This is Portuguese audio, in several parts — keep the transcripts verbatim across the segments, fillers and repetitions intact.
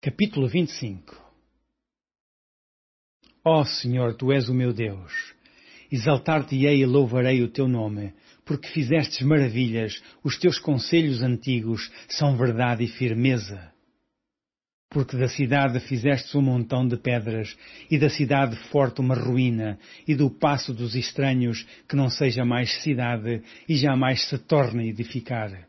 Capítulo vinte e cinco. Ó Senhor, Tu és o meu Deus. Exaltar-te-ei e louvarei o Teu nome, porque fizestes maravilhas, os Teus conselhos antigos são verdade e firmeza. Porque da cidade fizestes um montão de pedras, e da cidade forte uma ruína, e do passo dos estranhos que não seja mais cidade, e jamais se torne a edificar.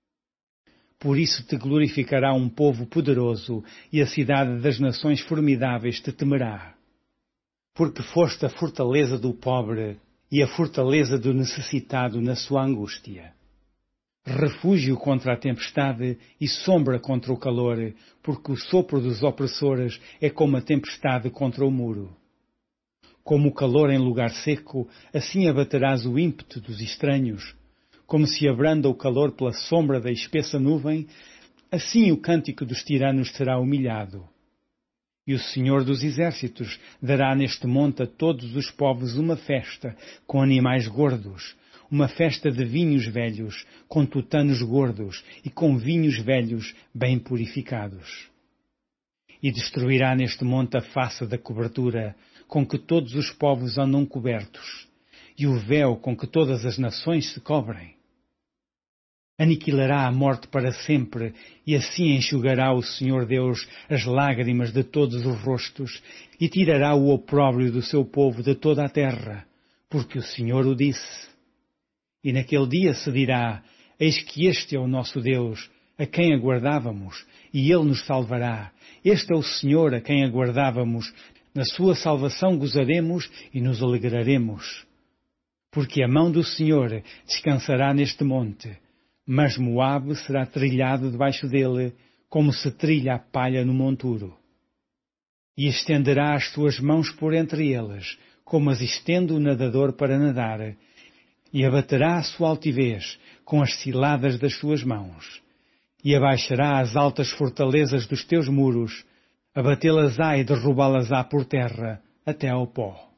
Por isso te glorificará um povo poderoso, e a cidade das nações formidáveis te temerá. Porque foste a fortaleza do pobre, e a fortaleza do necessitado na sua angústia. Refúgio contra a tempestade e sombra contra o calor, porque o sopro dos opressores é como a tempestade contra o muro. Como o calor em lugar seco, assim abaterás o ímpeto dos estranhos. Como se abranda o calor pela sombra da espessa nuvem, assim o cântico dos tiranos será humilhado. E o Senhor dos Exércitos dará neste monte a todos os povos uma festa, com animais gordos, uma festa de vinhos velhos, com tutanos gordos e com vinhos velhos bem purificados. E destruirá neste monte a face da cobertura, com que todos os povos andam cobertos, e o véu com que todas as nações se cobrem. Aniquilará a morte para sempre, e assim enxugará o Senhor Deus as lágrimas de todos os rostos, e tirará o opróbrio do seu povo de toda a terra, porque o Senhor o disse. E naquele dia se dirá: eis que este é o nosso Deus, a quem aguardávamos, e Ele nos salvará. Este é o Senhor a quem aguardávamos, na sua salvação gozaremos e nos alegraremos. Porque a mão do Senhor descansará neste monte, mas Moabe será trilhado debaixo dele, como se trilha a palha no monturo. E estenderá as suas mãos por entre eles, como as estende o nadador para nadar, e abaterá a sua altivez com as ciladas das suas mãos, e abaixará as altas fortalezas dos teus muros, abatê-las-á e derrubá-las-á por terra até ao pó.